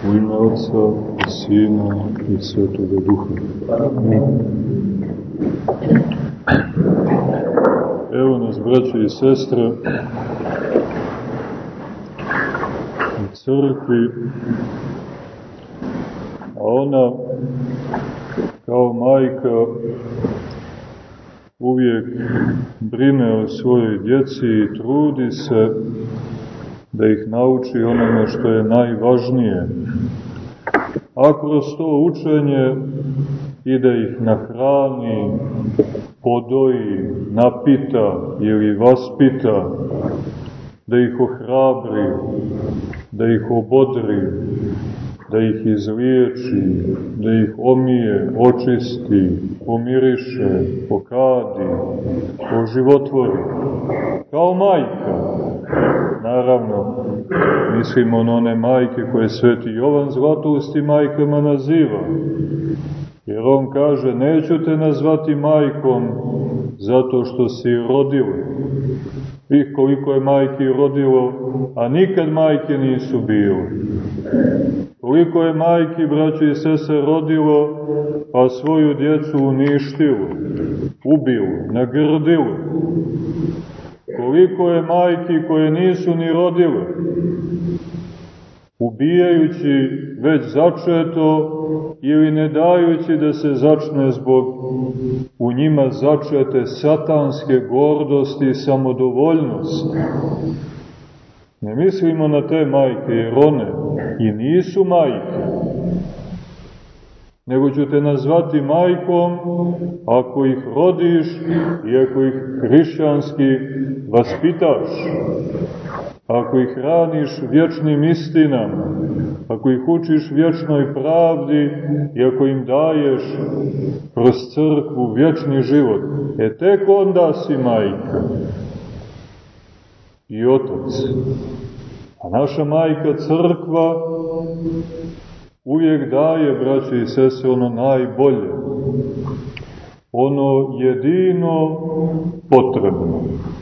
U ime Otca i Sina i Svetoga Duha. Evo nas, braće i sestre, u crkvi, a ona kao majka uvijek brine o svojoj djeci i trudi se da ih nauči onome što je najvažnije, a kroz to učenje i da ih nahrani, podoji, napita ili vaspita, da ih ohrabri, da ih obodri, da ih izliječi, da ih omije, očisti, pomiriše, pokadi, oživotvori, kao majka. Naravno, mislimo na one majke koje sveti Jovan Zlatoust majkama naziva. Jer on kaže, neću te nazvati majkom zato što si rodila. I koliko je majki rodilo, a nikad majke nisu bile. Koliko je majki, braćo i sestre, rodilo, pa svoju djecu uništilo, ubilo, nagrdilo. Koliko je majki koje nisu ni rodile, ubijajući već začeto ili ne dajući da se začne zbog u njima začete satanske gordosti i samodovoljnosti. Ne mislimo na te majke, jer one i nisu majke, nego ću te nazvati majkom ako ih rodiš i ako ih hrišćanski vaspitaš, ako ih hraniš vječnim istinama, ako ih učiš vječnoj pravdi i ako im daješ kroz crkvu vječni život, tek onda si majka i otac. A naša majka crkva uvijek daje, braće i sestre, ono najbolje, ono jedino potrebno.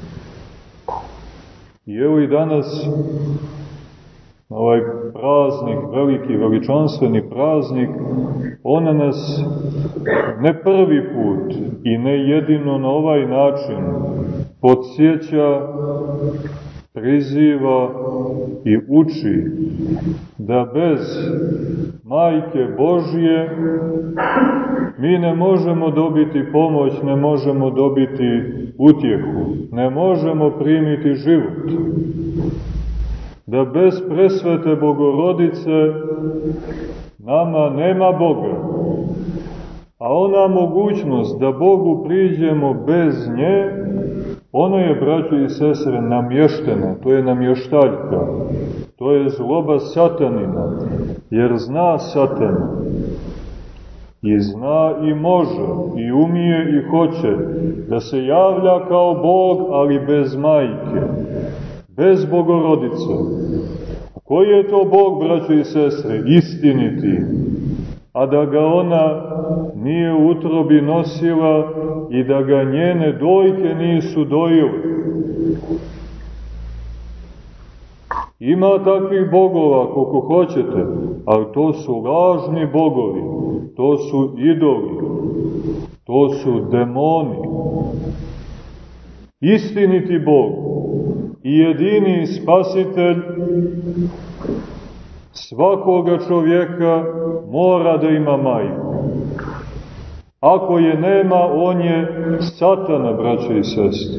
I evo i danas, na ovaj praznik, veliki, veličanstveni praznik, ona nas ne prvi put i ne jedino na ovaj način podsjeća, priziva i uči da bez Majke Božje mi ne možemo dobiti pomoć, ne možemo dobiti utjehu, ne možemo primiti život. Da bez presvete Bogorodice nama nema Boga, a ona mogućnost da Bogu priđemo bez nje, ona je, braćo i sestre, namještena, to je namještaljka, to je zloba satanina, jer zna Satan i zna i može i umije i hoće da se javlja kao Bog, ali bez majke, bez Bogorodice. Koji je to Bog, braćo i sestre? Istiniti, a da ga ona nije u utrobi nosila i da ga njene dojke nisu dojile. Ima takvih bogova koliko hoćete, ali to su lažni bogovi, to su idoli, to su demoni. Istiniti Bog i jedini spasitelj svakoga čovjeka mora da ima majku. Ako je nema, on je satana, braće i sestre.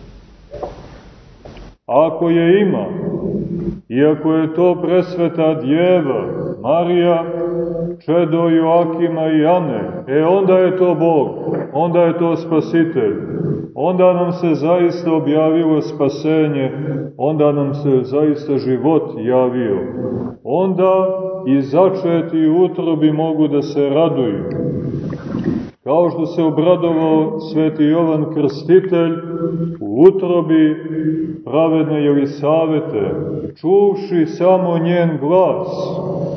Ako je ima, iako je to presveta djeva, Marija, čedo Joakima i Ane, onda je to Bog, onda je to spasitelj, onda nam se zaista objavilo spasenje, onda nam se zaista život javio, onda i začeti u utrobi mogu da se raduju. Kao što se obradovao sveti Jovan Krstitelj u utrobi pravedne Jelisavete, čuvši samo njen glas.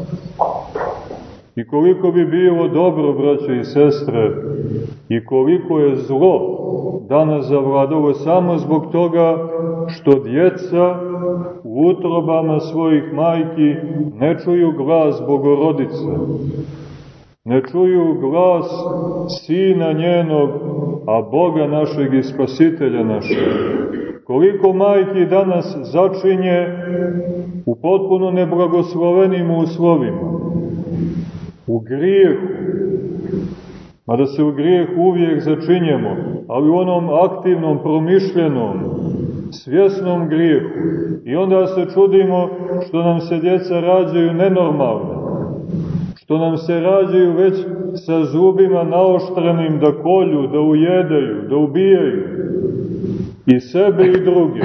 I koliko bi bilo dobro, braće i sestre, i koliko je zlo danas zavladalo samo zbog toga što djeca u utrobama svojih majki ne čuju glas Bogorodice, ne čuju glas Sina njenog, a Boga našeg i Spasitelja našeg. Koliko majki danas začinje u potpuno neblagoslovenim uslovima, u grijehu, mada se u grijehu uvijek začinjemo, ali u onom aktivnom, promišljenom, svjesnom grijehu. I onda se čudimo što nam se djeca rađaju nenormalno, što nam se rađaju već sa zubima naoštrenim da kolju, da ujedaju, da ubijaju i sebe i druge.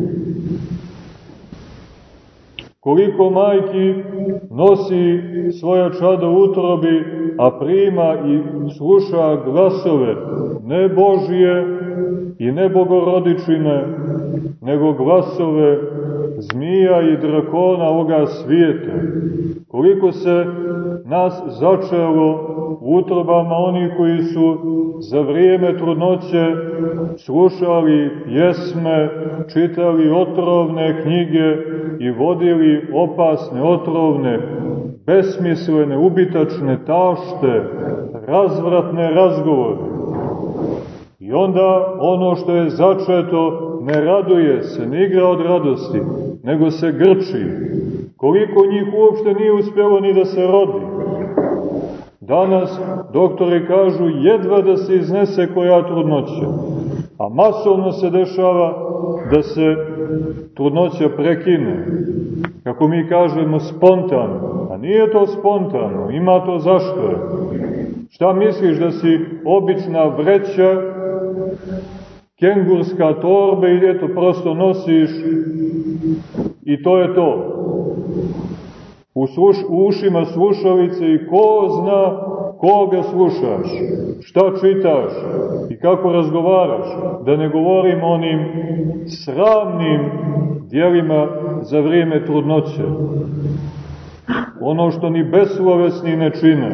Koliko majki nosi svoja čada u utrobi, a prima i sluša glasove ne Božije i ne Bogorodičine, nego glasove zmija i drakona ovoga svijeta. Koliko se nas začelo u utrobama oni koji su za vrijeme trudnoće slušali pjesme, čitali otrovne knjige i vodili opasne, otrovne, besmislene, ubitačne tašte, razvratne razgovore. I onda ono što je začeto ne raduje se, ne igra od radosti, nego se grči. Koliko njih uopšte nije uspjelo ni da se rodi. Danas doktori kažu jedva da se iznese koja trudnoća, a masovno se dešava da se trudnoća prekine. Kako mi kažemo, spontano. A nije to spontano, ima to zašto. Šta misliš da si obična vreća, kengurska torbe i eto prosto nosiš i to je to. U ušima slušalice i ko zna koga slušaš, šta čitaš i kako razgovaraš, da ne govorim o onim sramnim djelima za vrijeme trudnoće. Ono što ni beslovesni ne čine.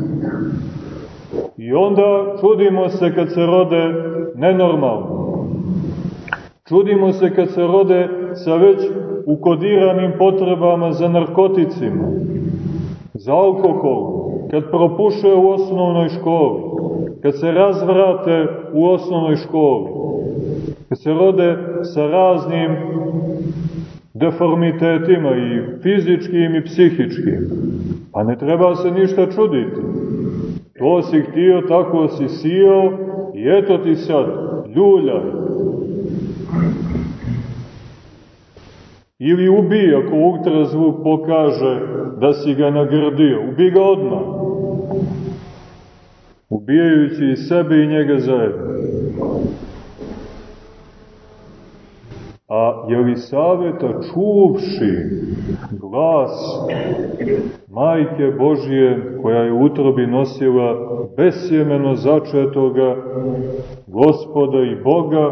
I onda čudimo se kad se rode nenormalno. Čudimo se kad se rode sa već ukodiranim potrebama za narkoticima, za alkohol, kad propuše u osnovnoj školi, kad se razvrate u osnovnoj školi, kad se rode sa raznim deformitetima i fizičkim i psihičkim. Pa ne treba se ništa čuditi. To si htio, tako si sijao i eto ti sad, ljuljaj. Ili ubij ako ultrazvuk pokaže da si ga nagrdio. Ubij ga odmah. Ubijajući i sebe i njega zajedno. A Jelisaveta, čuvši glas Majke Božije, koja je u utrobi nosila besjemeno začetoga Gospoda i Boga,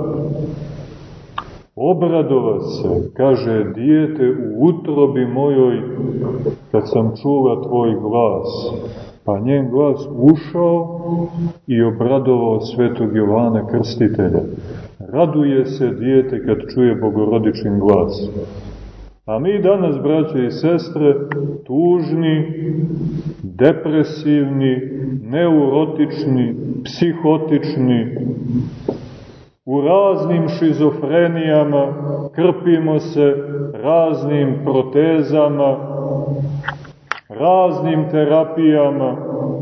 obradova se, kaže, dijete u utrobi mojoj, kad sam čula tvoj glas. Pa njen glas ušao i obradovao svetog Jovana Krstitelja. Raduje se dijete kad čuje Bogorodičin glas. A mi danas, braće i sestre, tužni, depresivni, neurotični, psihotični, u raznim šizofrenijama, krpimo se raznim protezama, raznim terapijama.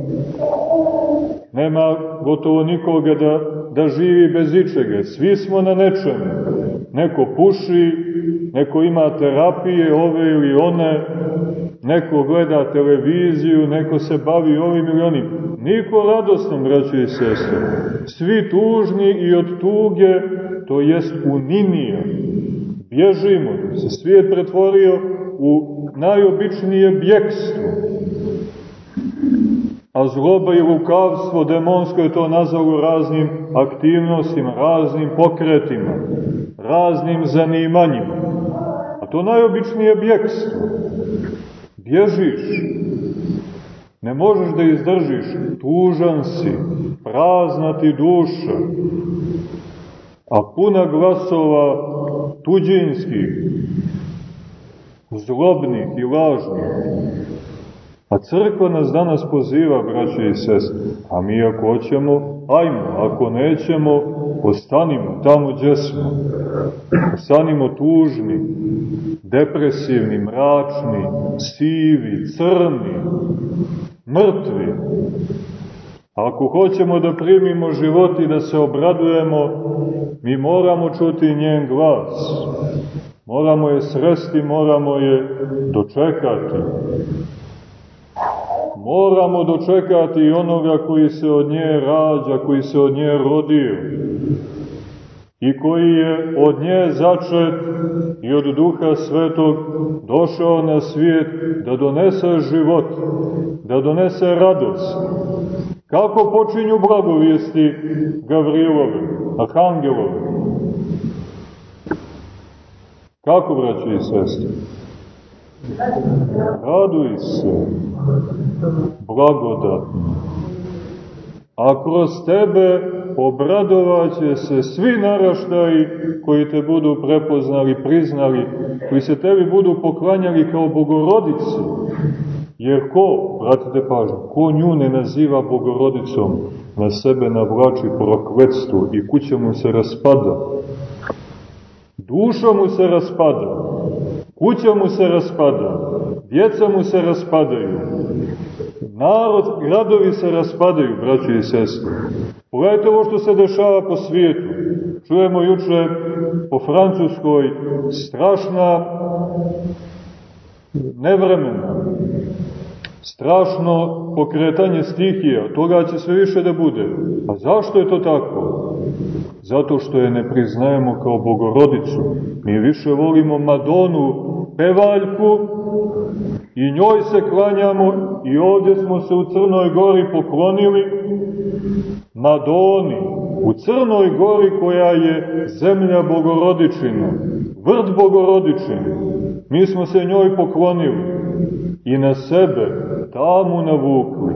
Nema gotovo nikoga da živi bez ičega. Svi smo na nečemu. Neko puši, neko ima terapije, ove ili one, neko gleda televiziju, neko se bavi ovim ili onim. Niko radosnom, braće i sestre. Svi tužni i od tuge, to jest uninija. Bježimo, se svijet pretvorio u najobičnije bjekstvo. A zloba i lukavstvo demonsko je to nazvalo raznim aktivnostima, raznim pokretima, raznim zanimanjima. A to najobičnije bjekstvo. Bježiš. Ne možeš da izdržiš. Tužan si. Prazna ti duša. A puna glasova tuđinskih, zlobnih i lažnih. A crkva nas danas poziva, braće i sestre, a mi ako hoćemo, ajmo, ako nećemo, ostanimo tamo gdje smo. Ostanimo tužni, depresivni, mračni, sivi, crni, mrtvi. Ako hoćemo da primimo život i da se obradujemo, mi moramo čuti njen glas. Moramo je sresti, moramo je dočekati. Moramo dočekati i onoga koji se od nje rađa, koji se od nje rodio i koji je od nje začet i od Duha Svetog došao na svijet da donese život, da donese radost. Kako počinju blagovijesti Gavrilove, Arhangelove? Kako, braći i sestre? Raduj se, blagodatno. A kroz tebe obradovaće se svi naraštaji koji te budu prepoznali, priznali, koji se tebi budu poklanjali kao Bogorodici. Jer ko, pratite pažnju, ko nju ne naziva Bogorodicom, na sebe navlači prokletstvo i kuća mu se raspada. Duša mu se raspada, kuća mu se raspada, djeca mu se raspadaju, narod, gradovi se raspadaju, braći i sestre. Pogledajte ovo što se dešava po svijetu. Čujemo juče po Francuskoj strašna nevremena, strašno pokretanje stihija, toga će sve više da bude. A zašto je to tako? Zato što je ne priznajemo kao Bogorodicu. Mi više volimo Madonu, pevaljku, i njoj se klanjamo, i ovdje smo se u Crnoj Gori poklonili Madoni, u Crnoj Gori koja je zemlja Bogorodičina, vrt Bogorodičin. Mi smo se njoj poklonili i na sebe tamu navukli.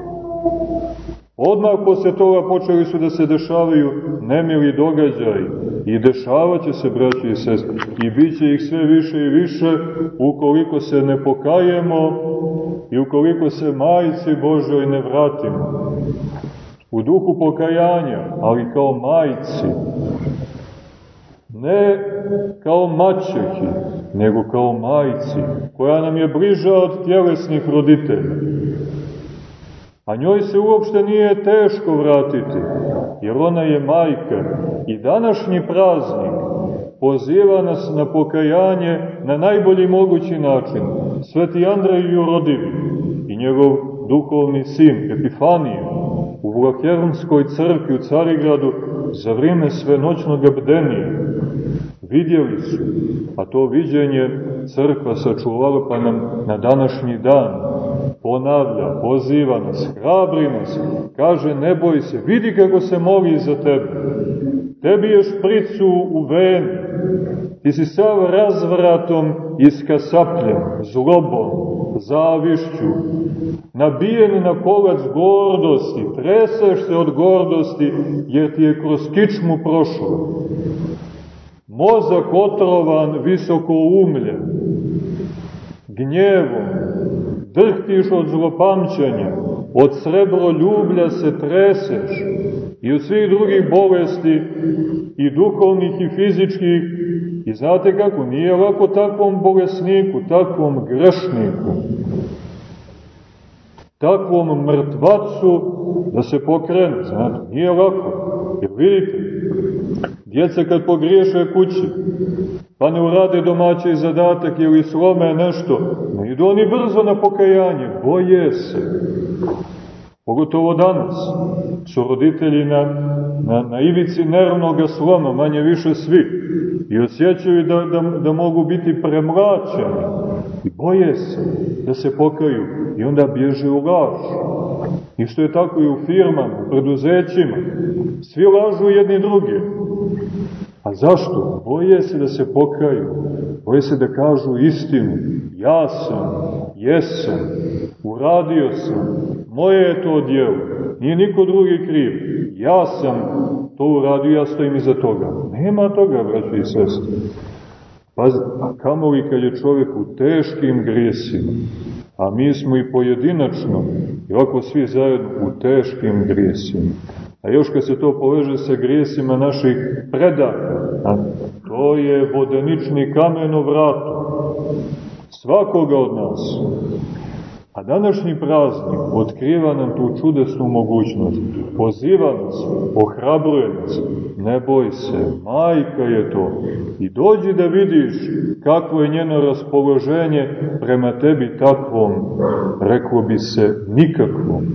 Odmah posle toga počeli su da se dešavaju nemili događaji i dešavat će se, braći i sestre, i bit će ih sve više i više ukoliko se ne pokajemo i ukoliko se Majci Božoj ne vratimo. U duhu pokajanja, ali kao majci, ne kao maćehi, nego kao majci, koja nam je bliža od tjelesnih roditelja. A njoj se uopšte nije teško vratiti, jer ona je majka. I današnji praznik poziva nas na pokajanje na najbolji mogući način. Sveti Andrej Jurodivi i njegov duhovni sin Epifanije u Vlahernskoj crkvi u Carigradu za vrijeme svenoćnog bdenija vidjeli su, a to viđenje crkva sačuvala, pa nam na današnji dan ponavlja, poziva nas, hrabri nas, kaže ne boj se, vidi kako se moli za tebe. Tebi je špricu u veni, ti si sav razvratom iskasapljen, zlobom, zavišću, nabijen na kolac gordosti, treseš se od gordosti jer ti je kroz kičmu prošlo. Mozak otrovan, visoko umljen, gnjevom, drhtiš od zlopamćenja, od srebroljublja se treseš i od svih drugih bolesti i duhovnih i fizičkih. I znate kako, nije lako takvom bolesniku, takvom grešniku, takvom mrtvacu da se pokrene, znate, nije lako. Jer vidite, djeca kad pogriješe kući, pa ne urade domaći zadatak ili slome nešto, ne idu oni brzo na pokajanje, boje se. Pogotovo danas su roditelji na ivici nervnog sloma, manje više svi, i osjećaju da mogu biti premlaćeni i boje se da se pokaju i onda bježe u laž. Isto je tako i u firmama, u preduzećima. Svi lažu jedni drugi. A zašto? Boje se da se pokaju, boje se da kažu istinu. Ja sam, jesam, uradio sam, moje je to djelo, nije niko drugi kriv. Ja sam to uradio, ja stojim iza toga. Nema toga, braći i sestre. Pazite, kamoli kad je čovjek u teškim grijesima, a mi smo i pojedinačno, i ovako svi zajedno u teškim grijesima. A još kad se to poveže sa grijesima naših predaka, to je vodenični kamen u vratu svakoga od nas. A današnji praznik otkriva nam tu čudesnu mogućnost, poziva nas, ohrabruje nas, ne boj se, majka je to, i dođi da vidiš kakvo je njeno raspoloženje prema tebi takvom, reklo bi se, nikakvom.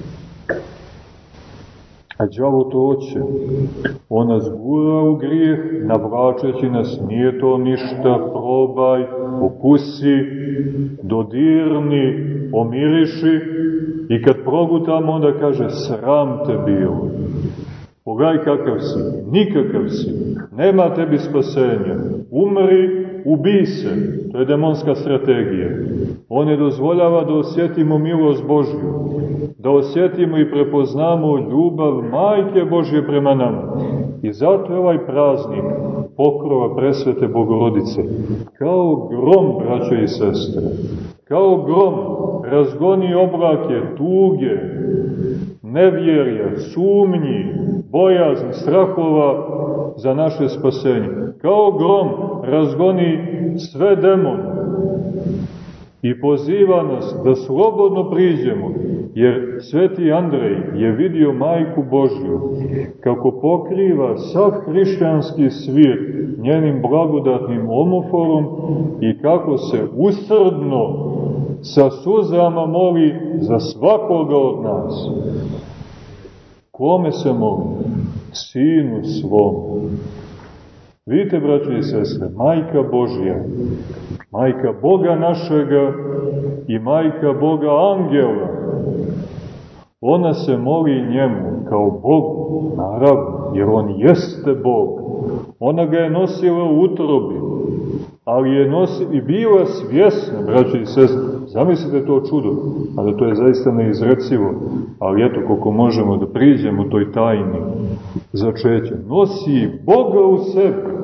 A đavo to hoće. On nas gura u grijeh, navlačeći nas, nije to ništa, probaj, okusi, dodirni, omiriši, i kad progutamo, onda kaže, sram te bilo. Pogledaj kakav si, nikakav si, nema tebi spasenja, umri, ubij se, to je demonska strategija. On ne dozvoljava da osjetimo milost Božju, da osjetimo i prepoznamo ljubav Majke Božje prema nama. I zato je ovaj praznik pokrova presvete Bogorodice kao grom, braćo i sestre, kao grom razgoni oblake tuge, nevjerja, sumnji, bojazni, strahova za naše spasenje. Kao grom razgoni sve demone i poziva nas da slobodno priđemo, jer sveti Andrej je vidio Majku Božju kako pokriva sav hrišćanski svijet njenim blagodatnim omoforom i kako se usrdno sa suzama moli za svakoga od nas. Kome se moli? Sinu svom. Vidite, braći i sestre, Majka Božja, Majka Boga našega i Majka Boga angela, ona se moli njemu kao Bogu, naravno, jer on jeste Bog. Ona ga je nosila u utrobi, ali je i bila svjesna, braći i sestre, zamislite to čudo, a da to je zaista neizrecivo, ali eto, koliko možemo da priđemo toj tajni začeća, nosi Boga u sebi.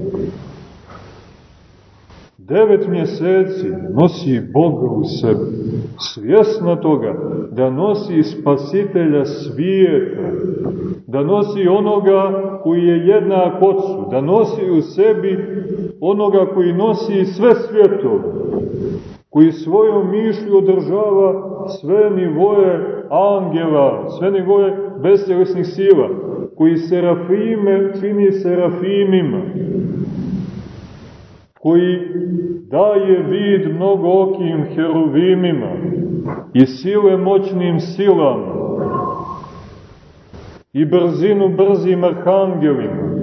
9 mjeseci nosi Boga u sebi, svjesna toga da nosi Spasitelja svijeta, da nosi onoga koji je jednak Otcu, da nosi u sebi onoga koji nosi sve svjetove, koji svojom mišlju održava sve nivoje angela, sve nivoje bestjelesnih sila, koji serafime čini serafimima, koji daje vid mnogookim heruvimima i sile moćnim silama i brzinu brzim arhangelima,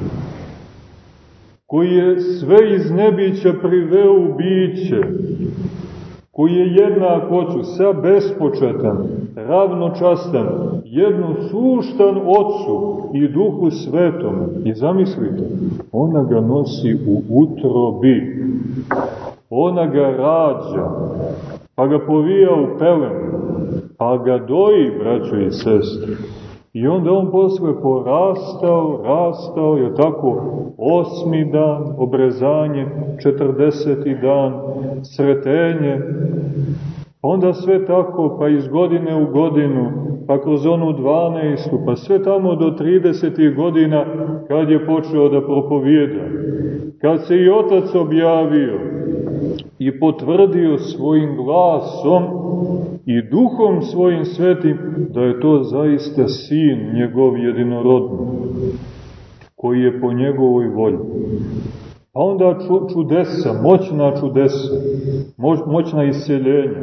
koji je sve iz nebića priveo u biće, koji je jednak Otcu, sa bespočetan, ravnočastan, jednosuštan Otcu i Duhu Svetom. I zamislite, ona ga nosi u utrobi, ona ga rađa, pa ga povija u pelenu, pa ga doji, braćo i sestre. I onda on posle rastao, je tako, 8. dan, obrezanje, 40. dan, sretenje, onda sve tako, pa iz godine u godinu, pa kroz onu 12. pa sve tamo do 30. godina, kad je počeo da propovijeda, kad se i Otac objavio i potvrdio svojim glasom i Duhom svojim svetim da je to zaista Sin njegov jedinorodni, koji je po njegovoj volji. A onda čudesa, moćna čudesa, moćna isceljenja,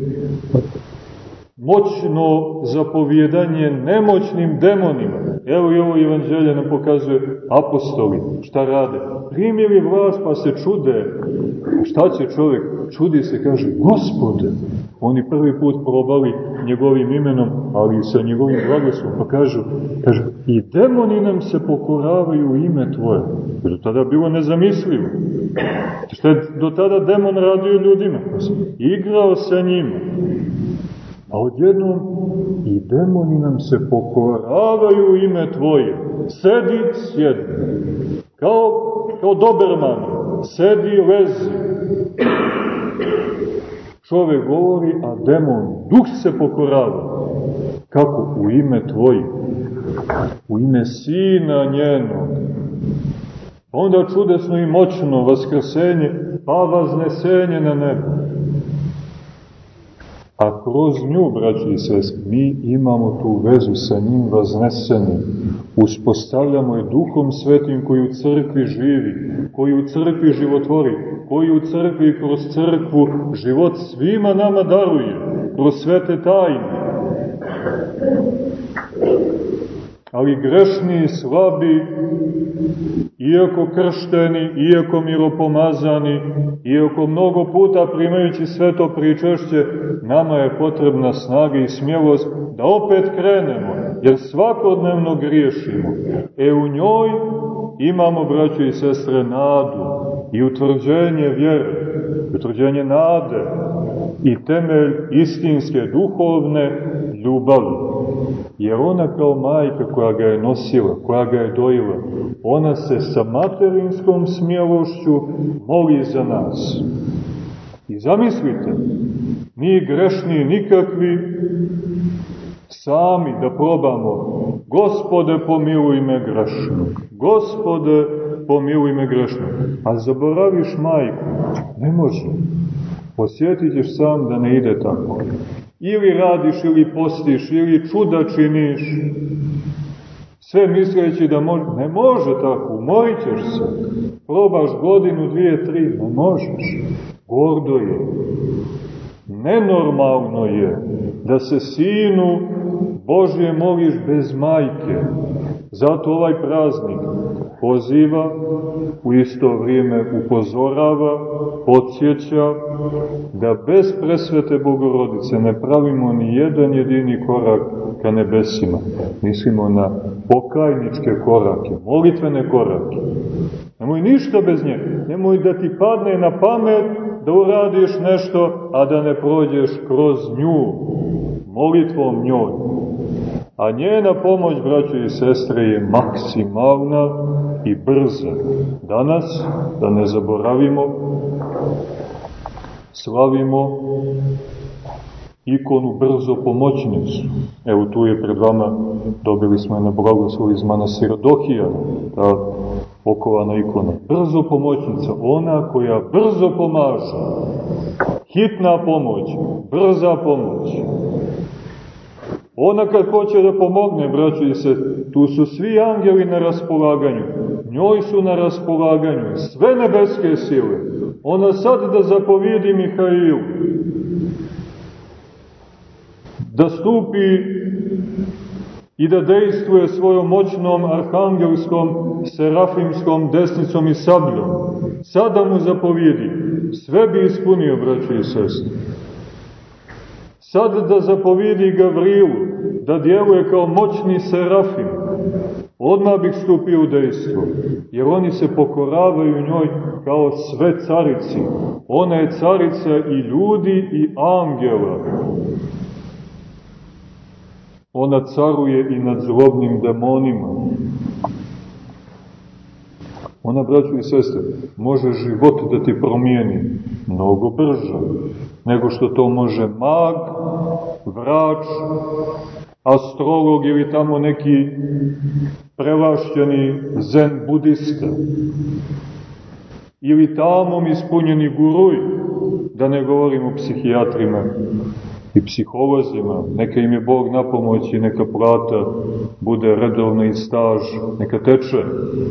moćno zapovjedanje nemoćnim demonima. Evo i ovo evanđelje nam pokazuje apostoli šta rade. Primili vlast pa se čude. Šta će čovjek? Čudi se, kaže, Gospode. Oni prvi put probali njegovim imenom, ali i sa njegovim blagoslovom. Pa kažu, i demoni nam se pokoravaju u ime Tvoje. Do tada bilo nezamislivo. Što je do tada demon radio ljudima? Igrao sa njima. A odjednom i demoni nam se pokoravaju u ime Tvoje. Sjedi. Kao Doberman. sedi, lezi. Čovek govori, a demon, duh se pokorava. Kako? U ime tvoje, u ime Sina njenog. Onda čudesno i moćno vaskrsenje, pa vaznesenje na nebo. A kroz nju, braći i sestri, mi imamo tu vezu sa njim vaznesenim. Uspostavljamo je Duhom Svetim koji u crkvi živi, koji u crkvi životvori, koji u crkvi i kroz crkvu život svima nama daruje, kroz svete tajne. Ali grešni, slabi, iako kršteni, iako miropomazani, iako mnogo puta primajući sveto pričešće, nama je potrebna snaga i smjelost da opet krenemo, jer svakodnevno griješimo. U njoj imamo, braćo i sestre, nadu i utvrđenje vjere, utvrđenje nade i temelj istinske duhovne ljubavi. Jer ona kao majka koja ga je nosila, koja ga je dojila, ona se sa materinskom smjelošću moli za nas. I zamislite, mi grešni nikakvi, sami da probamo, Gospode pomiluj me grešnog, Gospode pomiluj me grešnog, a zaboraviš majku, ne može. Osjetit ćeš sam da ne ide tako. Ili radiš, ili postiš, ili čuda činiš, sve misleći da može. Ne može tako, umorit ćeš se. Probaš godinu, 2, 3, ne možeš. Gordo je. Nenormalno je da se Sinu Božje moliš bez majke. Zato ovaj praznik poziva, u isto vrijeme upozorava, podsjeća da bez presvete Bogorodice ne pravimo ni jedan jedini korak ka nebesima. Mislimo na pokajničke korake, molitvene korake. Nemoj ništa bez nje, nemoj da ti padne na pamet da uradiš nešto, a da ne prođeš kroz nju, molitvom njoj. A njena pomoć, braćo i sestre, je maksimalna i brza. Danas, da ne zaboravimo, slavimo ikonu brzo pomoćnicu. Evo tu je pred vama, dobili smo je na blagoslov iz manastira Dohijana, ta okovana ikona. Brzo pomoćnica, ona koja brzo pomaže. Hitna pomoć, brza pomoć. Ona kad hoće da pomogne, braćo i sestre, tu su svi angeli na raspolaganju, njoj su na raspolaganju sve nebeske sile. Ona sad da zapovijedi Mihailu, da stupi i da dejstvuje svojom moćnom arhangelskom, serafimskom desnicom i sabljom. Sada mu zapovijedi, sve bi ispunio, braćo i sestre. Sad da zapovijedi Gavrilu, da djeluje kao moćni serafim, odmah bih stupio u dejstvo, jer oni se pokoravaju njoj kao sve carici. Ona je carica i ljudi i angela. Ona caruje i nad zlobnim demonima. Ona, braćo i sestre, može život da ti promijeni mnogo brže nego što to može mag, vrač, astrolog ili tamo neki prevašćeni zen budista. Ili tamom ispunjeni guruj, da ne govorimo o psihijatrima i psiholozima. Neka im je Bog na pomoć i neka plata bude redovna i staž, neka teče.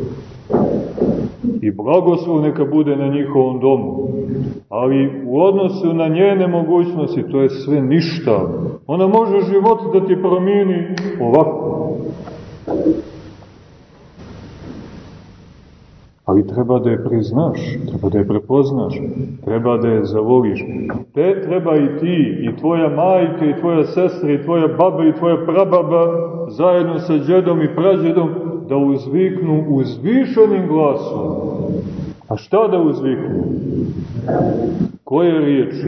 I blagoslov neka bude na njihovom domu. Ali u odnosu na njene mogućnosti to je sve ništa. Ona može život da ti promijeni ovako. Ali treba da je priznaš, treba da je prepoznaš, treba da je zavoliš. Te treba i ti, i tvoja majka, i tvoja sestra, i tvoja baba, i tvoja prababa, zajedno sa džedom i prađedom, da uzviknu uzvišenim glasom. A šta da uzviknu? Koje riječi?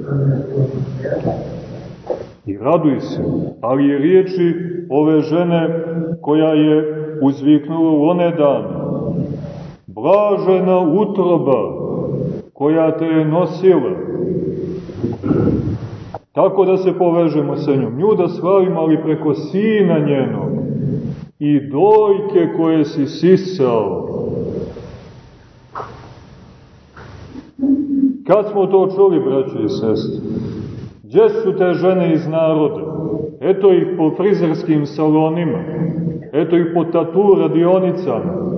I raduj se, ali je riječi ove žene koja je uzviknula u one dane. blažena utroba koja te je nosila. Tako da se povežemo sa njom. Nju da slavimo, ali preko Sina njenog i dojke koje si sisao. Kad smo to čuli, braći i sestre? Gdje su te žene iz naroda? Eto ih po frizerskim salonima, eto ih po tatu radionicama.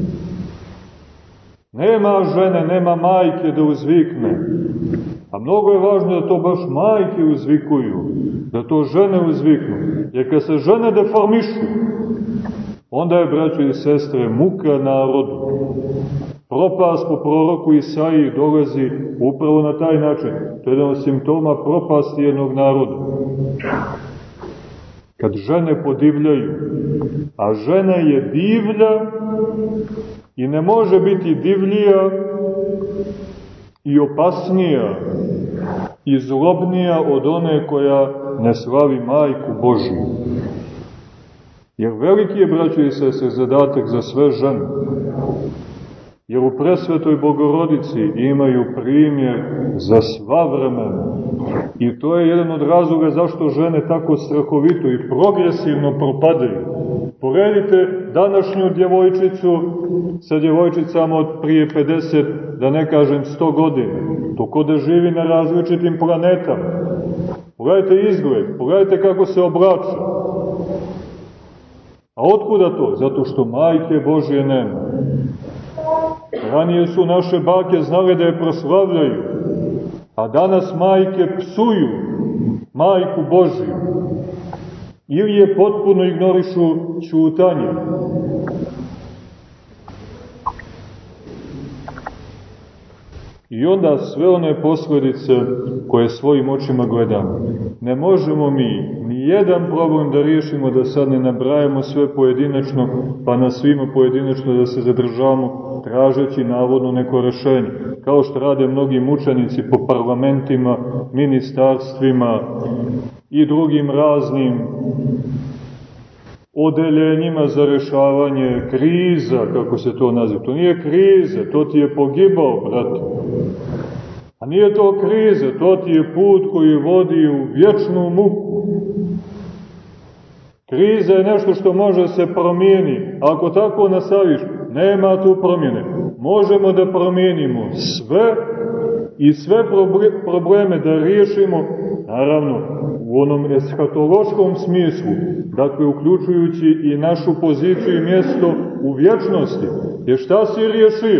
Nema žene, nema majke da uzvikne. A mnogo je važno da to baš majke uzvikuju, da to žene uzviknu. Jer kad se žene deformišu, onda je, braćo i sestre, muka narodu. Propast po proroku Isaiji dolazi upravo na taj način. To je jedan od simptoma propasti jednog naroda. Kad žene podivljaju, a žena je divlja i ne može biti divljija i opasnija i zlobnija od one koja ne slavi Majku Božiju. Jer veliki je, braćo i sestre, zadatak za sve žene. Jer u presvetoj Bogorodici imaju primjer za sva vremena. I to je jedan od razloga zašto žene tako strahovito i progresivno propadaju. Poredite današnju djevojčicu sa djevojčicama od prije 50, da ne kažem 100 godina. To ko da živi na različitim planetama. Pogledajte izgled, pogledajte kako se oblače. A otkuda to? Zato što Majke Božje nema. Ranije su naše bake znale da je proslavljaju, a danas majke psuju Majku Božju. Ili je potpuno ignorišu ćutanjem. I onda sve one posljedice koje svojim očima gledamo. Ne možemo mi ni jedan problem da riješimo, da sad ne nabrajamo sve pojedinačno, pa na svima pojedinačno da se zadržavamo tražeći navodno neko rešenje. Kao što rade mnogi mučenici po parlamentima, ministarstvima i drugim raznim odeljenjima za rešavanje kriza, kako se to naziva. To nije kriza, to ti je pogibao, brate. A nije to kriza, to ti je put koji vodi u vječnu muku. Kriza je nešto što može se promijeni. Ako tako nastaviš, nema tu promjene. Možemo da promijenimo sve i sve probleme da riješimo, naravno, u onom eskatološkom smislu, dakle, uključujući i našu poziciju i mjesto u vječnosti. Jer šta si riješio?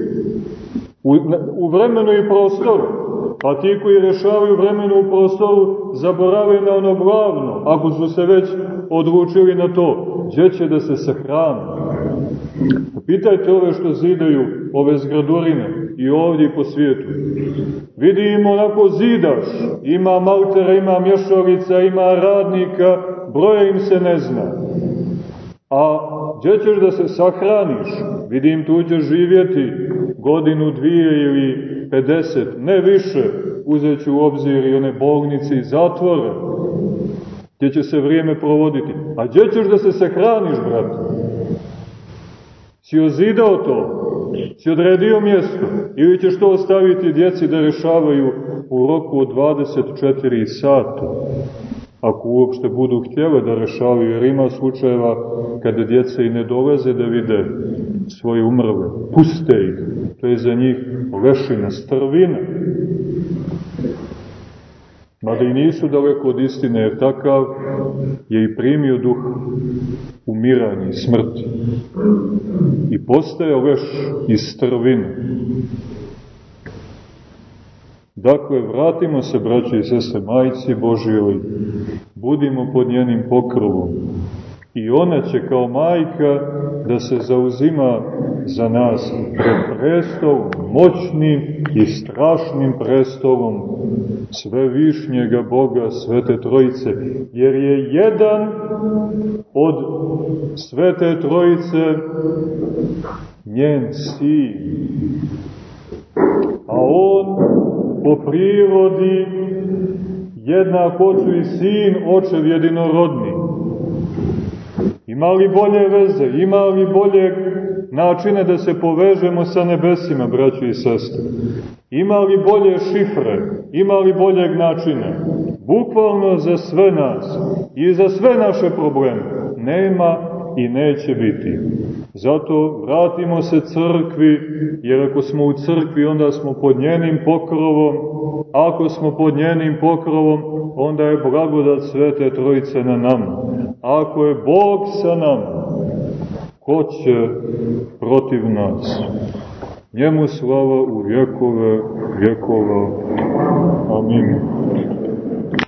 U vremenu i prostoru. Pa ti koji rješavaju vremenu u prostoru zaborave na ono glavno, ako su se već odlučili na to, gdje će da se sahrane. Pitajte ove što zidaju ove zgradurine i ovdje i po svijetu. Vidimo onako zidaš, ima maltera, ima mješalica, ima radnika, broja im se ne zna. A gdje ćeš da se sahraniš? Vidim, tu ćeš živjeti godinu, 2 ili 50, ne više, uzet ću u obzir i one bolnice i zatvore, gdje će se vrijeme provoditi. A gdje ćeš da se sahraniš, brate? Si ozidao to? Si odredio mjesto? Ili ćeš to ostaviti djeci da rešavaju u roku od 24 sata? Ako uopšte budu htjele da rešavaju, jer ima slučajeva kada djeca i ne dolaze da vide svoje umrle. Puste ih. To je za njih lešina, strvina. Mada i nisu daleko od istine, jer takav je i primio duh umiranja i smrti. I postaje leš iz strvine. Dakle, vratimo se, braći i sestre, Majci Božjoj, budimo pod njenim pokrovom. I ona će kao majka da se zauzima za nas pred prestolom, moćnim i strašnim prestolom svevišnjega Boga, Svete Trojice, jer je jedan od Svete Trojice njen sin, a on po prirodi jednak ocu i sin, očev jedinorodni. Ima li bolje veze, ima li boljeg načine da se povežemo sa nebesima, braćo i sestre? Ima li bolje šifre? Ima li boljeg načina? Bukvalno za sve nas i za sve naše probleme nema i neće biti. Zato vratimo se crkvi, jer ako smo u crkvi, onda smo pod njenim pokrovom. Ako smo pod njenim pokrovom, onda je blagodat Svete Trojice na nama. Ako je Bog sa nama, ko će protiv nas? Njemu slava u vjekove vjekova. Amin.